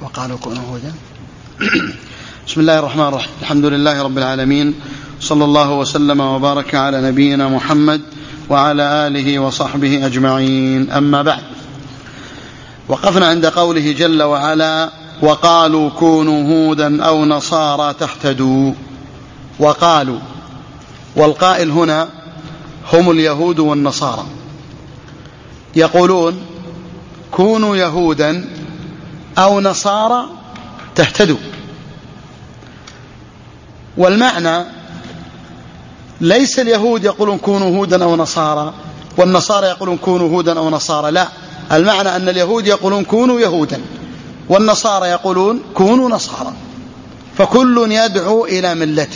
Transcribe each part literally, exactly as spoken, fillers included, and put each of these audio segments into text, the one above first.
وقالوا كونوا هودا. بسم الله الرحمن الرحيم. الحمد لله رب العالمين، صلى الله وسلم وبارك على نبينا محمد وعلى آله وصحبه أجمعين. أما بعد، وقفنا عند قوله جل وعلا: وقالوا كونوا هودا أو نصارى تهتدوا. وقالوا، والقائل هنا هم اليهود والنصارى، يقولون كونوا يهودا أو نصارى تهتدوا. والمعنى ليس اليهود يقولون كونوا هودا أو نصارى والنصارى يقولون كونوا هودا أو نصارى، لا، المعنى أن اليهود يقولون كونوا يهودا والنصارى يقولون كونوا نصارى، فكل يدعو إلى ملته.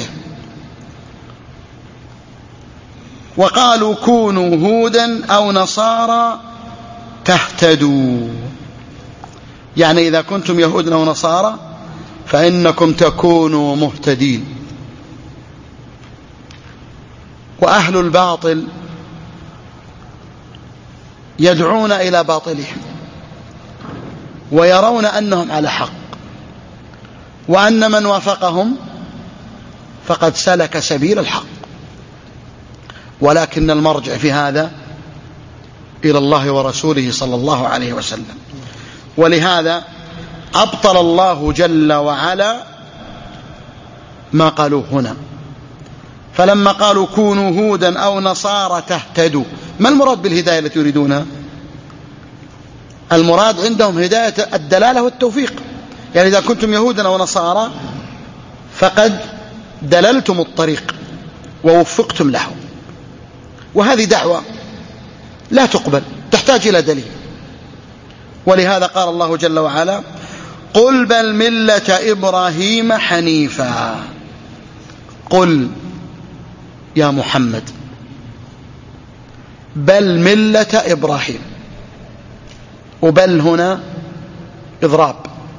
وقالوا كونوا هودا أو نصارى تهتدوا، يعني إذا كنتم يهودا أو نصارى فإنكم تكونوا مهتدين. وأهل الباطل يدعون إلى باطلهم ويرون أنهم على حق، وأن من وافقهم فقد سلك سبيل الحق، ولكن المرجع في هذا إلى الله ورسوله صلى الله عليه وسلم. ولهذا أبطل الله جل وعلا ما قالوا هنا، فلما قالوا كونوا هودا أو نصارى تهتدوا، ما المراد بالهداية التي يريدونها؟ المراد عندهم هداية الدلالة والتوفيق، يعني إذا كنتم يهودا أو نصارى فقد دللتم الطريق ووفقتم له، وهذه دعوة لا تقبل، تحتاج إلى دليل. ولهذا قال الله جل وعلا: قل بل ملة إبراهيم حنيفا. قل يا محمد بل ملة إبراهيم، وبل هنا إضراب،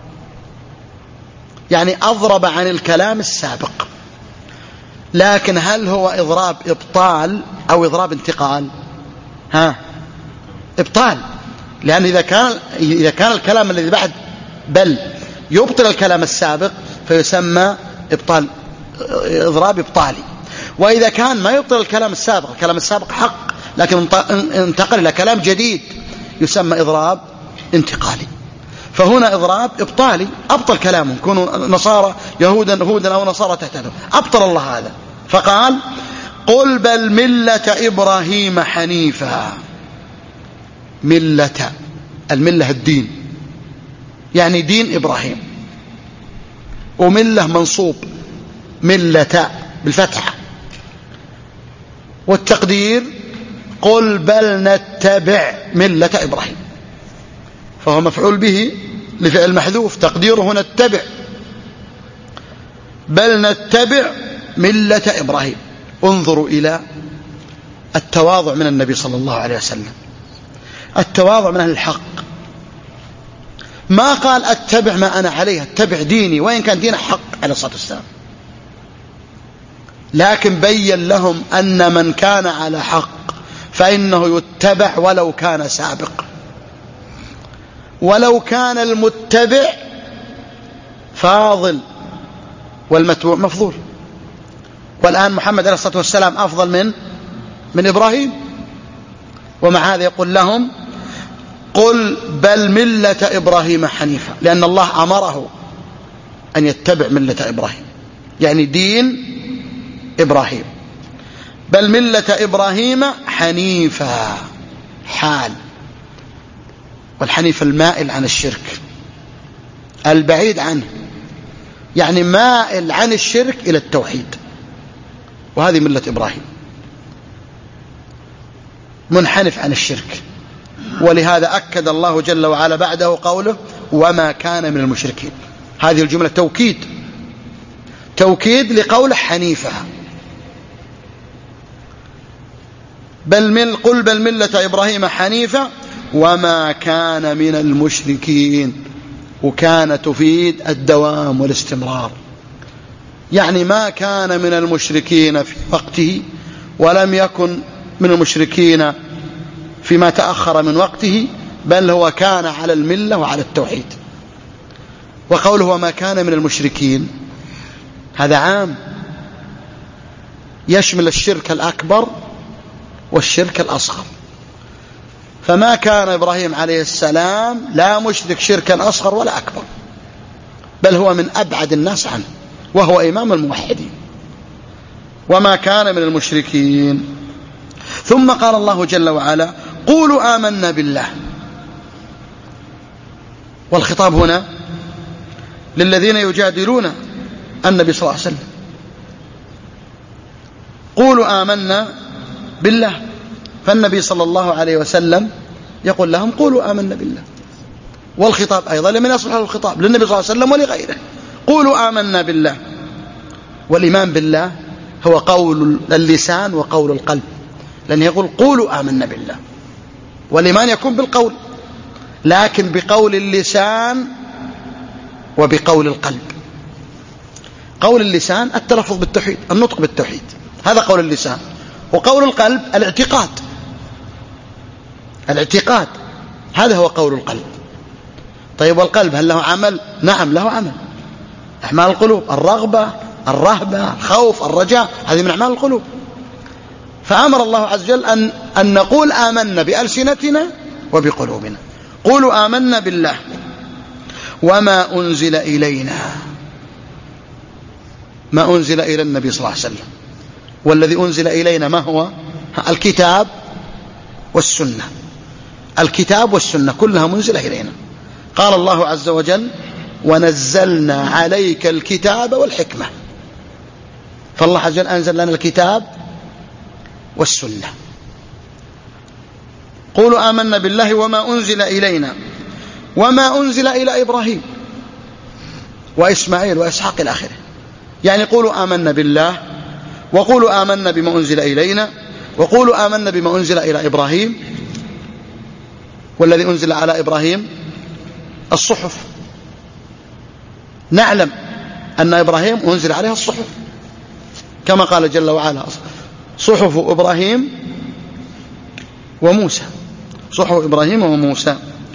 يعني أضرب عن الكلام السابق، لكن هل هو إضراب إبطال أو إضراب انتقال؟ ها، إبطال، لأن إذا كان إذا كان الكلام الذي بعد بل يبطل الكلام السابق فيسمى إبطال، إضراب إبطالي. وإذا كان ما يبطل الكلام السابق، الكلام السابق حق لكن انتقل إلى كلام جديد، يسمى إضراب انتقالي. فهنا إضراب إبطالي، أبطل كلامهم، كونوا نصارى يهودا هودا أو نصارى تهتدوا، أبطل الله هذا، فقال: قل بل ملة إبراهيم حنيفا. ملة، الملة الدين، يعني دين إبراهيم، وملة منصوب، ملة بالفتحة، والتقدير قل بل نتبع ملة إبراهيم، فهو مفعول به لفعل محذوف، تقديره هنا نتبع، بل نتبع ملة إبراهيم. انظروا إلى التواضع من النبي صلى الله عليه وسلم، التواضع من أهل الحق، ما قال اتبع ما أنا عليه، اتبع ديني، وإن كان دين حق عليه الصلاة والسلام، لكن بين لهم أن من كان على حق فإنه يتبع ولو كان سابق، ولو كان المتبع فاضل والمتبوع مفضول. والآن محمد عليه الصلاة والسلام أفضل من من إبراهيم، ومع هذا يقول لهم: قل بل ملة إبراهيم حنيفا، لأن الله أمره أن يتبع ملة إبراهيم، يعني دين إبراهيم. بل ملة إبراهيم حنيفا، حال، والحنيف المائل عن الشرك، البعيد عنه، يعني مائل عن الشرك إلى التوحيد، وهذه ملة إبراهيم، منحنف عن الشرك. ولهذا أكد الله جل وعلا بعده قوله: وما كان من المشركين. هذه الجملة توكيد، توكيد لقول حنيفة. بل من قل بل ملة إبراهيم حنيفة وما كان من المشركين، وكان تفيد الدوام والاستمرار، يعني ما كان من المشركين في وقته، ولم يكن من المشركين فيما تأخر من وقته، بل هو كان على الملة وعلى التوحيد. وقوله وما كان من المشركين هذا عام، يشمل الشرك الأكبر والشرك الأصغر. فما كان إبراهيم عليه السلام لا مشرك شركا أصغر ولا أكبر، بل هو من أبعد الناس عنه، وهو إمام الموحدين. وما كان من المشركين. ثم قال الله جل وعلا قولوا آمنا بالله، والخطاب هنا للذين يجادلون النبي صلى الله عليه وسلم. قولوا آمنا بالله، فالنبي صلى الله عليه وسلم يقول لهم قولوا آمنا بالله. والخطاب أيضا لمن يصلح الخطاب، للنبي صلى الله عليه وسلم ولغيره. قولوا آمنا بالله. والإيمان بالله هو قول اللسان وقول القلب، لأنه يقول قولوا آمنا بالله، والإيمان يكون بالقول، لكن بقول اللسان وبقول القلب. قول اللسان التلفظ بالتوحيد، النطق بالتوحيد، هذا قول اللسان. وقول القلب الاعتقاد، الاعتقاد هذا هو قول القلب. طيب والقلب هل له عمل؟ نعم له عمل، أعمال القلوب، الرغبة، الرهبة، الخوف، الرجاء، هذه من أعمال القلوب. فأمر الله عز وجل أن, أن نقول آمنا بألسنتنا وبقلوبنا. قولوا آمنا بالله وما أنزل إلينا، ما أنزل إلى النبي صلى الله عليه وسلم. والذي أنزل إلينا ما هو؟ الكتاب والسنة. الكتاب والسنة كلها منزلة إلينا. قال الله عز وجل ونزلنا عليك الكتاب والحكمة، فالله عز وجل أنزل لنا الكتاب والسنة. قولوا آمنا بالله وما أنزل إلينا وما أنزل إلى إبراهيم وإسماعيل وإسحاق إلى آخره. يعني قولوا آمنا بالله، وقولوا آمنا بما أنزل إلينا، وقولوا آمنا بما أنزل إلى إبراهيم. والذي أنزل على إبراهيم الصحف، نعلم أن إبراهيم أنزل عليها الصحف كما قال جل وعلا صحف إبراهيم وموسى، صحف إبراهيم وموسى.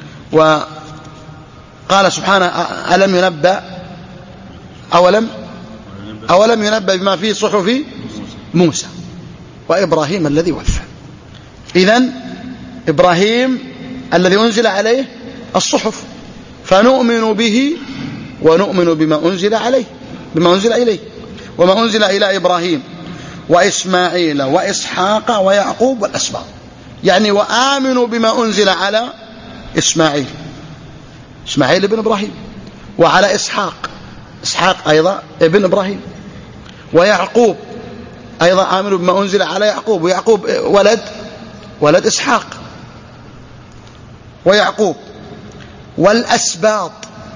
وقال سبحانه ألم ينبأ أولم أولم ينبأ بما في صحف موسى وإبراهيم الذي وفى. إذن إبراهيم الذي أنزل عليه الصحف، فنؤمن به ونؤمن بما أنزل عليه، بما أنزل إليه. وما أنزل إلى إبراهيم وإسماعيل وإسحاق ويعقوب والأسباط، يعني وآمنوا بما أنزل على إسماعيل، إسماعيل ابن إبراهيم، وعلى إسحاق، إسحاق أيضا ابن إبراهيم، ويعقوب أيضا آمنوا بما أنزل على يعقوب، ويعقوب ولد ولد إسحاق ويعقوب. والأسباط،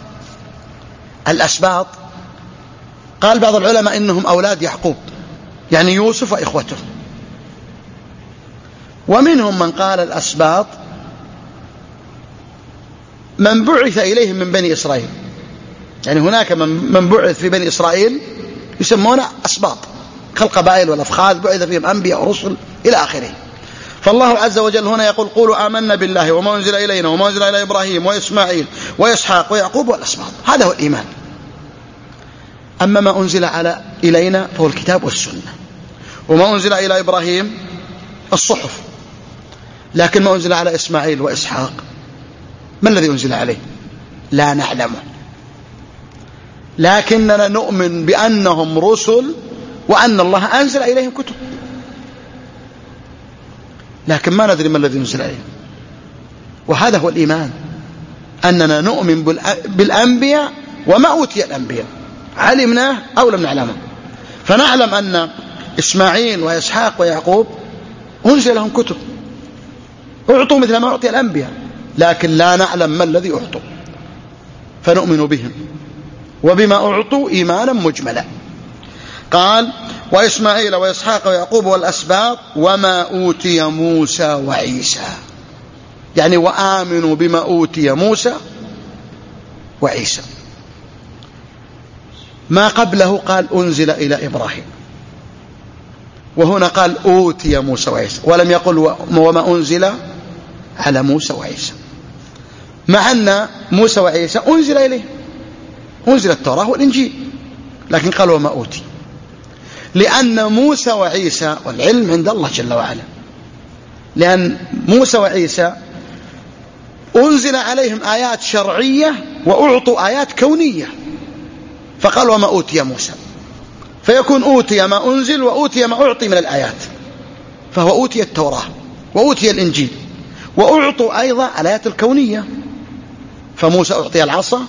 الأسباط قال بعض العلماء إنهم أولاد يعقوب، يعني يوسف وإخوته. ومنهم من قال الأسباط من بعث إليهم من بني إسرائيل، يعني هناك من بعث في بني إسرائيل يسمونه أسباط كالقبائل والأفخاذ، بعث فيهم أنبياء ورسل إلى آخره. فالله عز وجل هنا يقول قولوا آمنا بالله وما أنزل إلينا وما أنزل إلى إبراهيم وإسماعيل وإسحاق ويعقوب والأسباط، هذا هو الإيمان. أما ما أنزل على إلينا فهو الكتاب والسنة، وما أنزل إلى إبراهيم الصحف. لكن ما أنزل على إسماعيل وإسحاق ما الذي أنزل عليه؟ لا نعلمه، لكننا نؤمن بأنهم رسل وأن الله أنزل إليهم كتب، لكن ما ندري ما الذي أنزل عليهم. وهذا هو الإيمان، أننا نؤمن بالأنبياء وما أوتي الأنبياء، علمناه أو لم نعلمه. فنعلم أن إسماعيل وإسحاق ويعقوب أنزل لهم كتب، أعطوا مثل ما أعطي الأنبياء، لكن لا نعلم ما الذي أعطوا، فنؤمن بهم وبما أعطوا إيمانا مجملا. قال وإسماعيل وإسحاق ويعقوب والأسباط وما أوتي موسى وعيسى، يعني وآمنوا بما أوتي موسى وعيسى. ما قبله قال أنزل إلى إبراهيم، وهنا قال أوتي موسى وعيسى، ولم يقل وما أنزل على موسى وعيسى، مع أن موسى وعيسى أنزل إليه، أنزل التوراة والإنجيل، لكن قال وما أوتي، لأن موسى وعيسى والعلم عند الله جل وعلا، لأن موسى وعيسى أنزل عليهم آيات شرعية وأعطوا آيات كونية، فقال وما أوتي موسى، فيكون أوتي ما أنزل وأوتي ما أعطي من الآيات، فهو أوتي التوراة وأوتي الإنجيل، وأعطوا أيضا الآيات الكونية، فموسى أعطي العصا،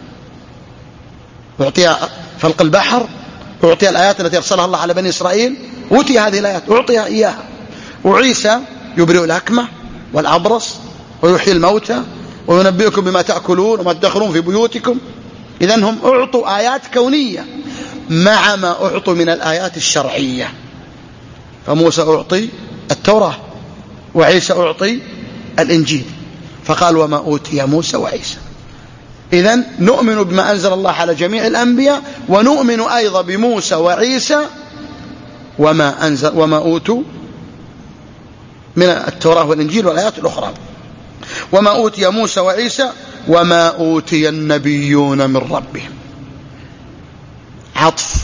أعطي فلق البحر، أعطي الآيات التي أرسلها الله على بني إسرائيل، أوتي هذه الآيات أعطيها إياها. وعيسى يبرئ الأكمة والأبرص ويحيي الموتى وينبئكم بما تأكلون وما تدخرون في بيوتكم. إذن هم أعطوا آيات كونية مع ما أعطوا من الآيات الشرعية، فموسى أعطي التوراة وعيسى أعطي الإنجيل، فقال وما أوتي موسى وعيسى. إذن نؤمن بما أنزل الله على جميع الأنبياء، ونؤمن أيضا بموسى وعيسى وما أنزل وما أوتوا من التوراة والإنجيل والآيات الأخرى. وما أوتي موسى وعيسى وما أوتي النبيون من ربهم، عطف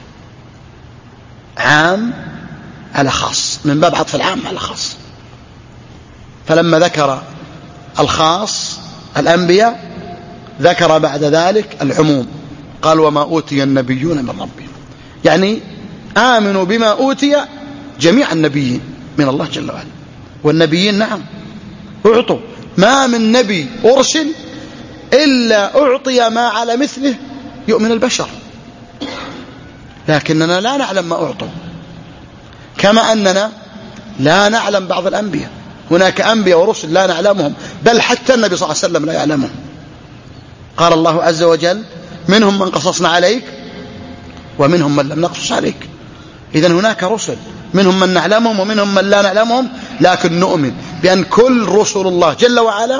عام على خاص، من باب عطف العام على خاص. فلما ذكر الخاص الأنبياء ذكر بعد ذلك العموم، قال وما أوتي النبيون من ربهم، يعني آمنوا بما أوتي جميع النبيين من الله جل وعلا. والنبيين نعم أعطوا، ما من نبي أرسل إلا أعطي ما على مثله يؤمن البشر، لكننا لا نعلم ما أعطوا، كما أننا لا نعلم بعض الأنبياء. هناك أنبياء ورسل لا نعلمهم، بل حتى النبي صلى الله عليه وسلم لا يعلمهم. قال الله عز وجل منهم من قصصنا عليك ومنهم من لم نقصص عليك. إذن هناك رسل منهم من نعلمهم ومنهم من لا نعلمهم، لكن نؤمن بأن كل رسل الله جل وعلا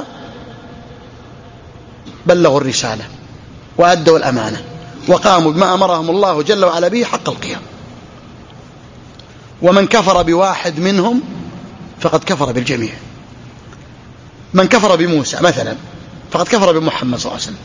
بلغوا الرسالة وأدوا الأمانة وقاموا بما أمرهم الله جل وعلا به حق القيام. ومن كفر بواحد منهم فقد كفر بالجميع. من كفر بموسى مثلا فقد كفر بمحمد صلى الله عليه وسلم.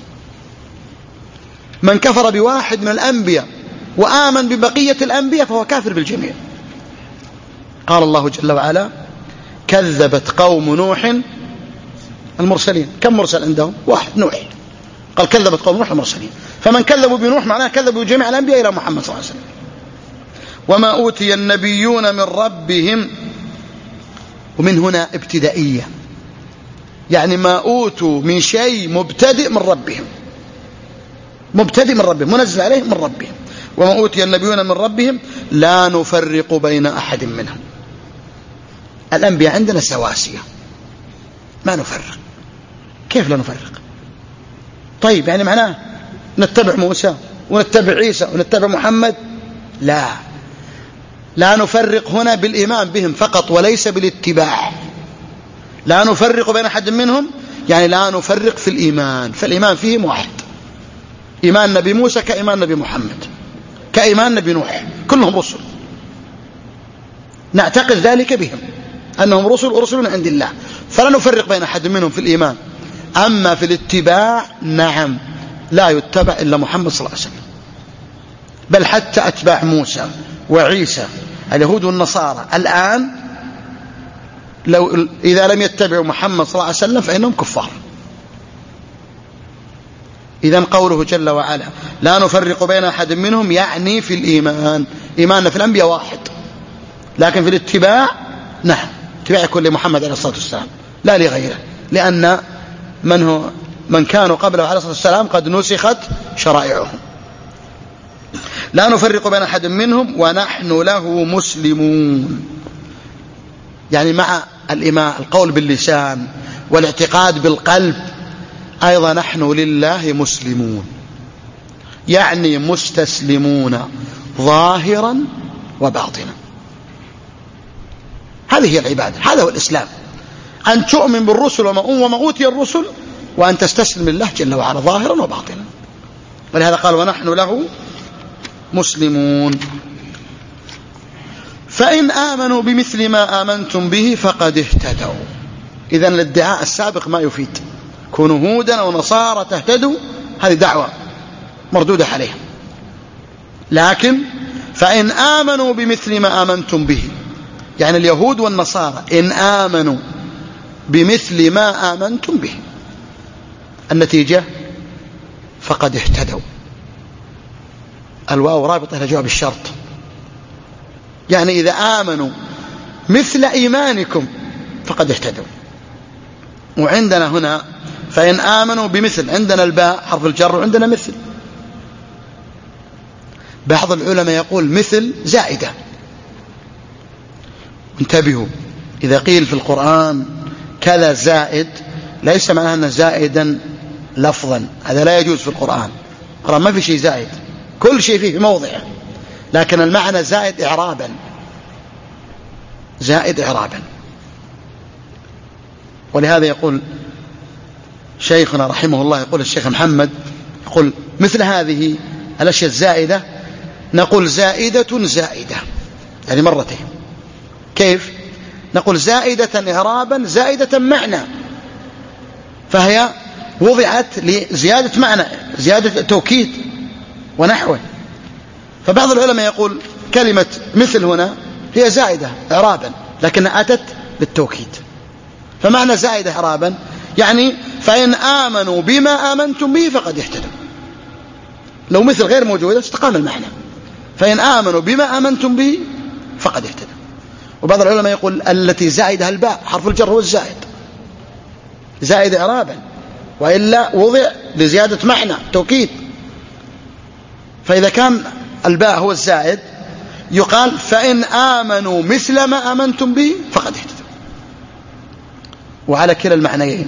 من كفر بواحد من الأنبياء وآمن ببقية الأنبياء فهو كافر بالجميع. قال الله جل وعلا كذبت قوم نوح المرسلين. كم مرسل عندهم؟ واحد، نوح. قال كذبت قوم نوح المرسلين، فمن كذبوا بنوح معناه كذبوا جميع الأنبياء إلى محمد صلى الله عليه وسلم. وما أوتي النبيون من ربهم، ومن هنا ابتدائية، يعني ما أوتوا من شيء مبتدئ من ربهم، مبتدئ من ربهم، منزل عليهم من ربهم. وما أوتي النبيون من ربهم لا نفرق بين أحد منهم. الأنبياء عندنا سواسية، ما نفرق. كيف لا نفرق؟ طيب يعني معناه نتبع موسى ونتبع عيسى ونتبع محمد؟ لا، لا نفرق هنا بالإيمان بهم فقط وليس بالاتباع. لا نفرق بين أحد منهم يعني لا نفرق في الإيمان، فالإيمان فيهم واحد. إيمان نبي موسى كإيمان نبي محمد كإيمان نبي نوح، كلهم رسل، نعتقد ذلك بهم أنهم رسل ورسل من عند الله، فلا نفرق بين أحد منهم في الإيمان. أما في الاتباع نعم، لا يتبع إلا محمد صلى الله عليه وسلم. بل حتى أتباع موسى وعيسى اليهود والنصارى الآن لو إذا لم يتبعوا محمد صلى الله عليه وسلم فإنهم كفار. إذن قوله جل وعلا لا نفرق بين أحد منهم يعني في الإيمان، إيماننا في الأنبياء واحد، لكن في الاتباع نعم اتباع كل محمد عليه الصلاة والسلام لا لغيره، لأن من هو من كانوا قبله عليه الصلاة والسلام قد نسخت شرائعهم. لا نفرق بين أحد منهم ونحن له مسلمون، يعني مع الإيمان القول باللسان والاعتقاد بالقلب أيضا نحن لله مسلمون، يعني مستسلمون ظاهرا وباطنا. هذه هي العبادة، هذا هو الإسلام، أن تؤمن بالرسل وما أوتي الرسل وأن تستسلم لله جل وعلا ظاهرا وباطنا. ولهذا قال ونحن له مسلمون. فإن آمنوا بمثل ما آمنتم به فقد اهتدوا. إذن الادعاء السابق ما يفيد، كونوا هودا أو نصارى تهتدوا، هذه دعوة مردودة عليهم. لكن فإن آمنوا بمثل ما آمنتم به، يعني اليهود والنصارى إن آمنوا بمثل ما آمنتم به، النتيجة فقد اهتدوا. الواو رابطة إلى جواب الشرط، يعني إذا آمنوا مثل إيمانكم فقد اهتدوا. وعندنا هنا فإن آمنوا بمثل، عندنا الباء حرف الجر وعندنا مثل. بعض العلماء يقول مثل زائدة. انتبهوا، إذا قيل في القرآن كذا زائد ليس معناه أنه زائدا لفظا، هذا لا يجوز في القرآن. القرآن ما في شيء زائد، كل شيء فيه في موضعه، لكن المعنى زائد إعرابا، زائد إعرابا. ولهذا يقول شيخنا رحمه الله، يقول الشيخ محمد، يقول مثل هذه الأشياء الزائدة نقول زائدة زائدة، يعني مرتين. كيف؟ نقول زائدة إعرابا زائدة معنى، فهي وضعت لزيادة معنى، زيادة توكيد ونحوه. فبعض العلماء يقول كلمة مثل هنا هي زائدة إعرابا لكنها أتت للتوكيد، فمعنى زائدة إعرابا يعني فإن آمنوا بما آمنتم به فقد اهتدوا. لو مثل غير موجودة استقام المعنى، فإن آمنوا بما آمنتم به فقد اهتدوا. وبعض العلماء يقول التي زائدها الباء حرف الجر هو الزائد، زائد إعرابا، وإلا وضع لزيادة معنى توكيد. فإذا كان الباء هو الزائد يقال فإن آمنوا مثل ما آمنتم به فقد اهتدوا. وعلى كلا المعنيين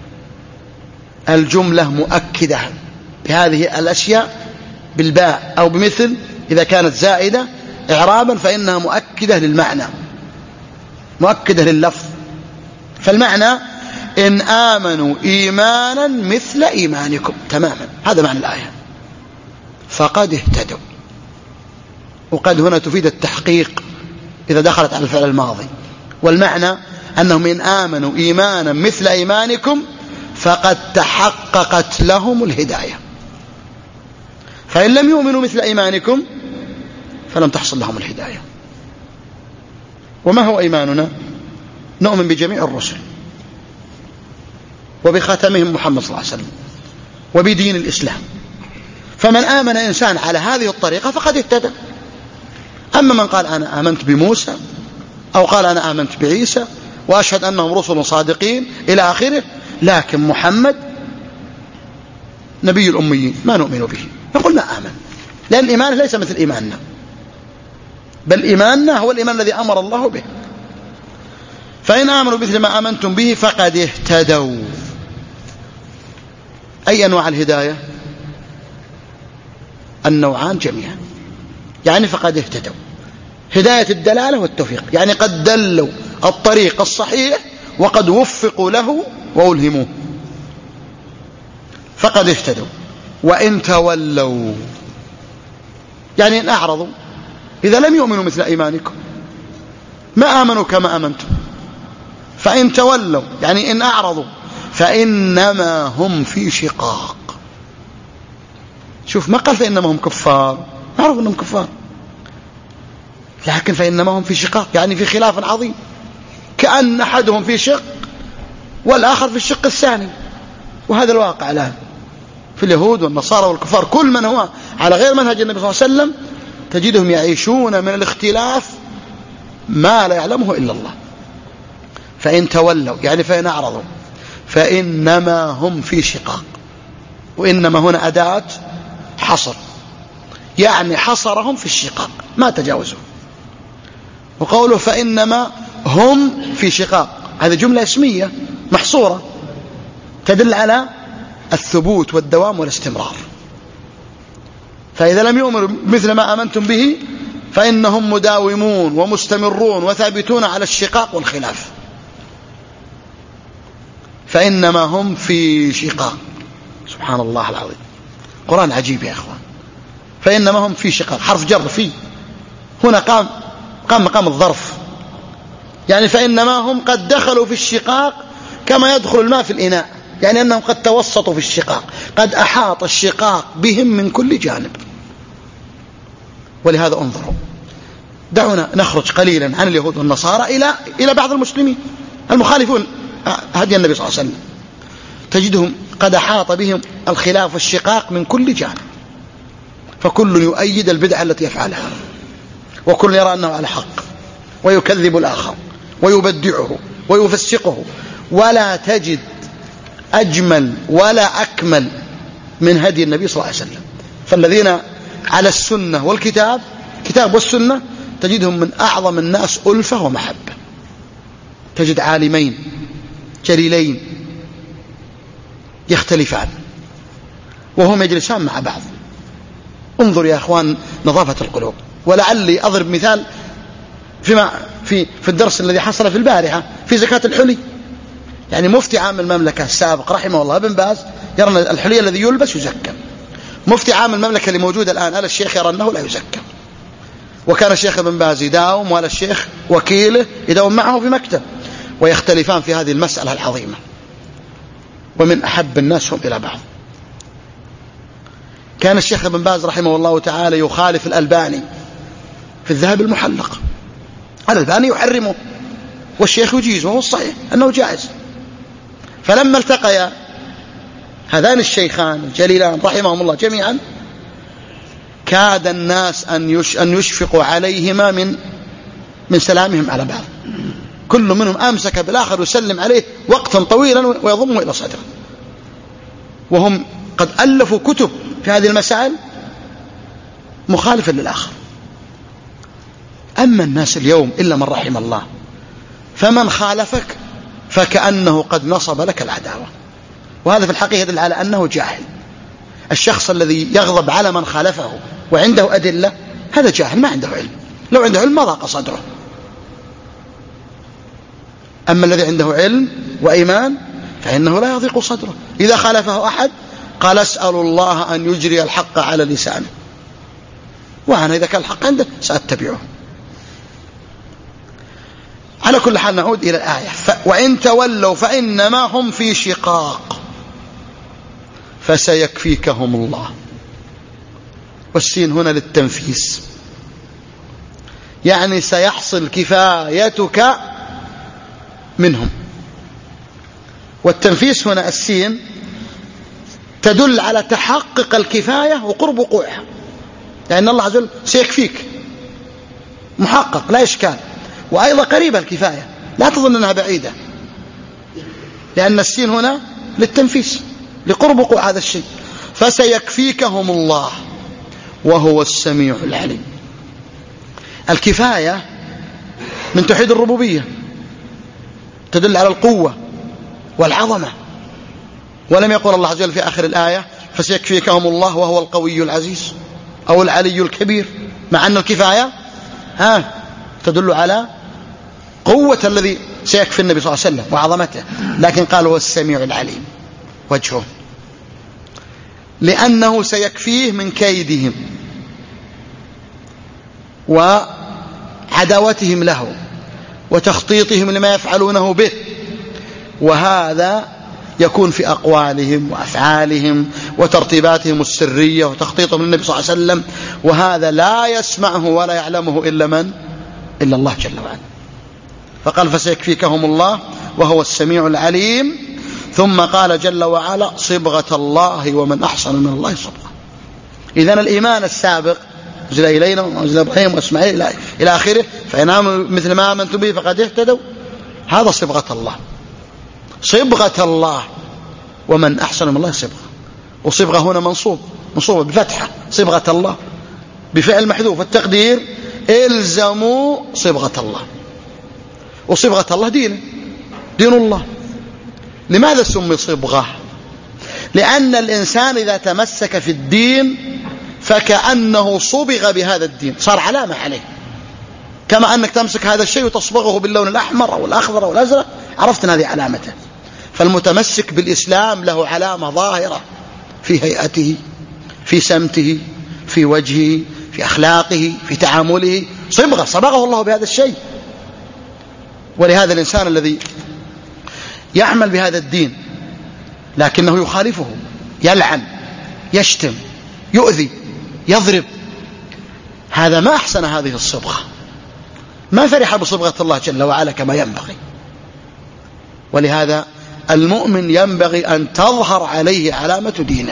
الجملة مؤكدة بهذه الأشياء بالباء أو بمثل، إذا كانت زائدة إعرابا فإنها مؤكدة للمعنى، مؤكدة لللفظ. فالمعنى إن آمنوا إيمانا مثل إيمانكم تماما، هذا معنى الآية، فقد اهتدوا. وقد هنا تفيد التحقيق إذا دخلت على الفعل الماضي، والمعنى أنهم إن آمنوا إيمانا مثل إيمانكم فقد تحققت لهم الهداية. فإن لم يؤمنوا مثل إيمانكم فلم تحصل لهم الهداية. وما هو إيماننا؟ نؤمن بجميع الرسل وبخاتمهم محمد صلى الله عليه وسلم وبدين الإسلام. فمن آمن إنسان على هذه الطريقة فقد اهتدى. أما من قال أنا آمنت بموسى أو قال أنا آمنت بعيسى وأشهد أنهم رسل صادقين إلى آخره، لكن محمد نبي الأميين ما نؤمن به، نقول ما آمن، لأن الإيمان ليس مثل إيماننا، بل إيماننا هو الإيمان الذي أمر الله به. فإن آمنوا مثل ما آمنتم به فقد اهتدوا. أي أنواع الهداية؟ النوعان جميعا، يعني فقد اهتدوا. هداية الدلالة والتوفيق، يعني قد دلوا الطريق الصحيح وقد وفقوا له وألهموه، فقد اهتدوا. وإن تولوا يعني إن أعرضوا، إذا لم يؤمنوا مثل إيمانكم، ما آمنوا كما آمنتم، فإن تولوا يعني إن أعرضوا فإنما هم في شقاق. شوف ما قال فإنما هم كفار، نعرف أنهم كفار، لكن فإنما هم في شقاق يعني في خلاف عظيم، كأن أحدهم في شق والآخر في الشق الثاني. وهذا الواقع الآن في اليهود والنصارى والكفار، كل من هو على غير منهج النبي صلى الله عليه وسلم تجدهم يعيشون من الاختلاف ما لا يعلمه إلا الله. فإن تولوا يعني فإن أعرضوا فإنما هم في شقاق. وإنما هنا أداة حصر، يعني حصرهم في الشقاق ما تجاوزوا. وقوله فإنما هم في شقاق هذه جملة اسمية محصورة تدل على الثبوت والدوام والاستمرار. فإذا لم يؤمنوا مثل ما آمنتم به فإنهم مداومون ومستمرون وثابتون على الشقاق والخلاف. فإنما هم في شقاق. سبحان الله العظيم، قرآن عجيب يا إخوان. فإنما هم في شقاق، حرف جر في هنا قام قام مقام الظرف، يعني فإنما هم قد دخلوا في الشقاق كما يدخل الماء في الإناء، يعني أنهم قد توسطوا في الشقاق، قد أحاط الشقاق بهم من كل جانب. ولهذا انظروا، دعونا نخرج قليلا عن اليهود والنصارى إلى إلى بعض المسلمين المخالفون هدي النبي صلى الله عليه وسلم، تجدهم قد أحاط بهم الخلاف والشقاق من كل جانب، فكل يؤيد البدعة التي يفعلها، وكل يرى أنه على حق، ويكذب الآخر ويبدعه ويفسقه. ولا تجد أجمل ولا أكمل من هدي النبي صلى الله عليه وسلم. فالذين على السنة والكتاب، كتاب والسنة، تجدهم من أعظم الناس ألفة ومحبة. تجد عالمين جليلين يختلفان وهم يجلسان مع بعض. انظر يا أخوان نظافة القلوب. ولعلي أضرب مثال فيما في في الدرس الذي حصل في البارحة في زكاة الحلي. يعني مفتي عام المملكة السابق رحمه الله ابن باز يرى أن الحلي الذي يلبس يزكى. مفتي عام المملكة اللي موجود الآن آل الشيخ يرى أنه لا يزكى. وكان الشيخ ابن باز يداوم وآل الشيخ وكيله يداوم معه في مكتب، ويختلفان في هذه المسألة العظيمة، ومن أحب الناس هم إلى بعض. كان الشيخ ابن باز رحمه الله تعالى يخالف الألباني في الذهب المحلق. الألباني يحرمه والشيخ يجيزه، وهو الصحيح أنه جائز. فلما التقيا هذان الشيخان الجليلان رحمهم الله جميعا، كاد الناس أن يشفقوا عليهما من من سلامهم على بعض. كل منهم أمسك بالآخر يسلم عليه وقتا طويلا ويضمه إلى صدره، وهم قد ألفوا كتب في هذه المسائل مخالفة للآخر. أما الناس اليوم إلا من رحم الله، فمن خالفك فكأنه قد نصب لك العداوة، وهذا في الحقيقة يدل على أنه جاهل. الشخص الذي يغضب على من خالفه وعنده أدلة هذا جاهل، ما عنده علم. لو عنده علم ما ضاق صدره. أما الذي عنده علم وإيمان فإنه لا يضيق صدره. إذا خالفه أحد قال أسأل الله أن يجري الحق على لسانه، وأنا إذا كان الحق عنده سأتبعه. على كل حال نعود إلى الآية. وإن تولوا فإنما هم في شقاق فسيكفيكهم الله. والسين هنا للتنفيس، يعني سيحصل كفايتك منهم. والتنفيس هنا السين تدل على تحقق الكفاية وقرب وقوعها، لأن الله عز وجل سيكفيك محقق لا إشكال، وأيضا قريبة الكفاية، لا تظن أنها بعيدة، لأن السين هنا للتنفيس لقرب وقوع هذا الشيء. فسيكفيكهم الله وهو السميع العليم. الكفاية من توحيد الربوبية، تدل على القوة والعظمة. ولم يقل الله عز وجل في آخر الآية فسيكفيكهم الله وهو القوي العزيز أو العلي الكبير، مع أن الكفاية ها تدل على قوة الذي سيكفي النبي صلى الله عليه وسلم وعظمته، لكن قال هو السميع العليم. وجهه لأنه سيكفيه من كيدهم وعداوتهم له وتخطيطهم لما يفعلونه به، وهذا يكون في أقوالهم وأفعالهم وترتيباتهم السرية وتخطيطهم للنبي صلى الله عليه وسلم، وهذا لا يسمعه ولا يعلمه إلا من؟ إلا الله جل وعلا. فقال فسيكفيكهم الله وهو السميع العليم. ثم قال جل وعلا صبغة الله ومن أحسن من الله صبغة. إذن الإيمان السابق أنزل إلينا وأنزل إبراهيم وإسماعيل إلى آخره، فإن آمنوا مثل ما آمنتم به فقد اهتدوا، هذا صبغة الله. صبغة الله ومن أحسن من الله صبغة. وصبغة هنا منصوب منصوبة بفتحة، صبغة الله بفعل محذوف، التقدير إلزموا صبغة الله. وصبغة الله دين دين الله. لماذا سمي صبغة؟ لأن الإنسان إذا تمسك في الدين فكأنه صبغ بهذا الدين، صار علامة عليه، كما أنك تمسك هذا الشيء وتصبغه باللون الأحمر أو الأخضر أو الأزرق، عرفت أن هذه علامته. فالمتمسك بالإسلام له علامة ظاهرة في هيئته، في سمته، في وجهه، في أخلاقه، في تعامله، صبغة صبغه الله بهذا الشيء. ولهذا الإنسان الذي يعمل بهذا الدين لكنه يخالفه، يلعن، يشتم، يؤذي، يضرب. هذا ما أحسن هذه الصبغة، ما فرح بصبغة الله جل وعلا كما ينبغي. ولهذا المؤمن ينبغي أن تظهر عليه علامة دينه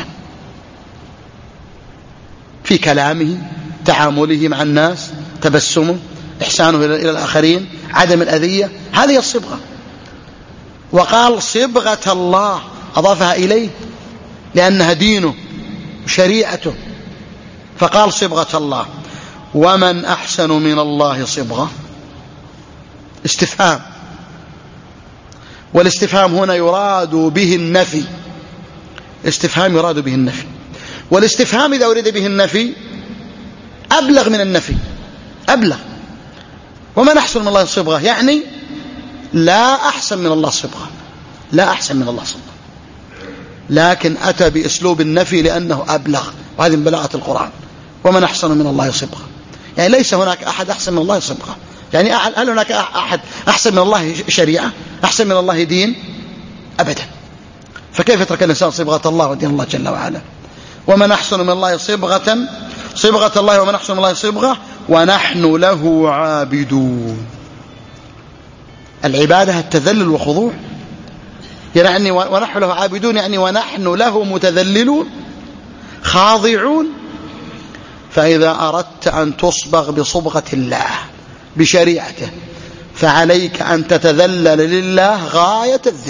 في كلامه، تعامله مع الناس، تبسمه، إحسانه إلى الآخرين، عدم الأذية. هذه الصبغة. وقال صبغة الله، أضافها إليه لأنها دينه وشريعته، فقال صبغة الله. ومن أحسن من الله صبغة؟ استفهام، والاستفهام هنا يراد به النفي. استفهام يراد به النفي، والاستفهام إذا أريد به النفي أبلغ من النفي، أبلغ. ومن أحسن من الله صبغة يعني لا أحسن من الله صبغة، لا أحسن من الله صبغة، لكن أتى بأسلوب النفي لأنه أبلغ، وهذه من بلاغة القرآن. ومن أحسن من الله صبغة يعني ليس هناك أحد أحسن من الله صبغة. يعني هل هناك أحد أحسن من الله شريعة، أحسن من الله دين؟ أبدا. فكيف يترك الإنسان صبغة الله ودين الله جل وعلا؟ ومن أحسن من الله صبغة، صبغة الله ومن أحسن من الله صبغة ونحن له عابدون. العبادة التذلل والخضوع، يعني ونحن له عابدون يعني ونحن له متذللون خاضعون. فإذا أردت أن تصبغ بصبغة الله بشريعته فعليك أن تتذلل لله غاية الذل.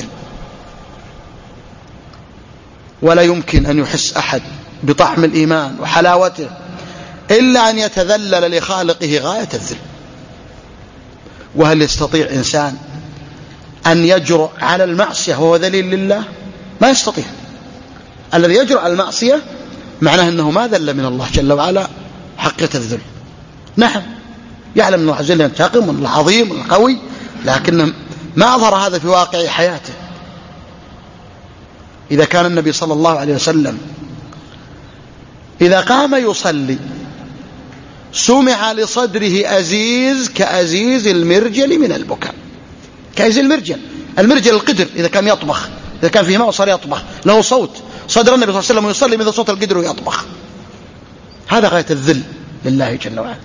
ولا يمكن أن يحس أحد بطعم الإيمان وحلاوته إلا أن يتذلل لخالقه غاية الذل. وهل يستطيع إنسان أن يجرؤ على المعصية وهو ذليل لله؟ ما يستطيع. الذي يجرؤ على المعصية معناه أنه ما ذل من الله جل وعلا حقيقة الذل. نعم يعلم أنه عز وجل ينتقم وأنه العظيم والقوي، لكن ما أظهر هذا في واقع حياته. إذا كان النبي صلى الله عليه وسلم إذا قام يصلي سمع لصدره أزيز كأزيز المرجل من البكاء، كأزيز المرجل، المرجل القدر إذا كان يطبخ، إذا كان فيه ماء وصار يطبخ له صوت، صدر النبي صلى الله عليه وسلم يصلي مثل صوت القدر ويطبخ. هذا غاية الذل لله جل وعلا.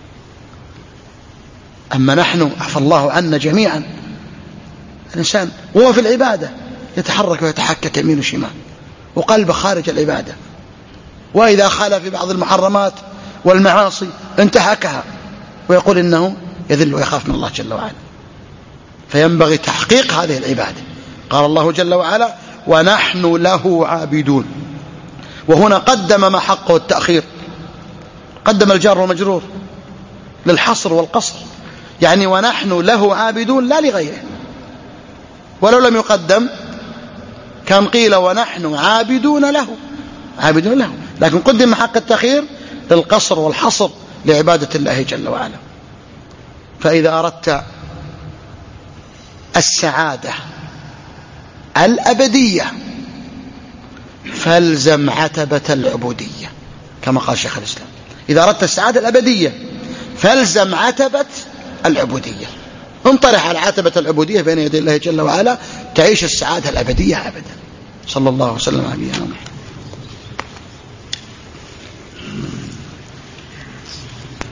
أما نحن عفى الله عنا جميعا، الإنسان وهو في العبادة يتحرك ويتحكك يمين وشمال وقلبه خارج العبادة، وإذا خالف في بعض المحرمات والمعاصي انتهكها ويقول إنه يذل ويخاف من الله جل وعلا. فينبغي تحقيق هذه العبادة. قال الله جل وعلا ونحن له عابدون، وهنا قدم ما حقه التأخير، قدم الجار والمجرور للحصر والقصر، يعني ونحن له عابدون لا لغيره. ولو لم يقدم كان قيل ونحن عابدون له، عابدون له، لكن قدم حق التأخير للقصر والحصر لعبادة الله جل وعلا. فإذا أردت السعادة الأبدية فالزم عتبة العبودية كما قال شيخ الإسلام. إذا أردت السعادة الأبدية فالزم عتبة العبودية، انطرح على عتبة العبودية بين يدي الله جل وعلا تعيش السعادة الأبدية أبدا. صلى الله وسلم على نبينا محمد.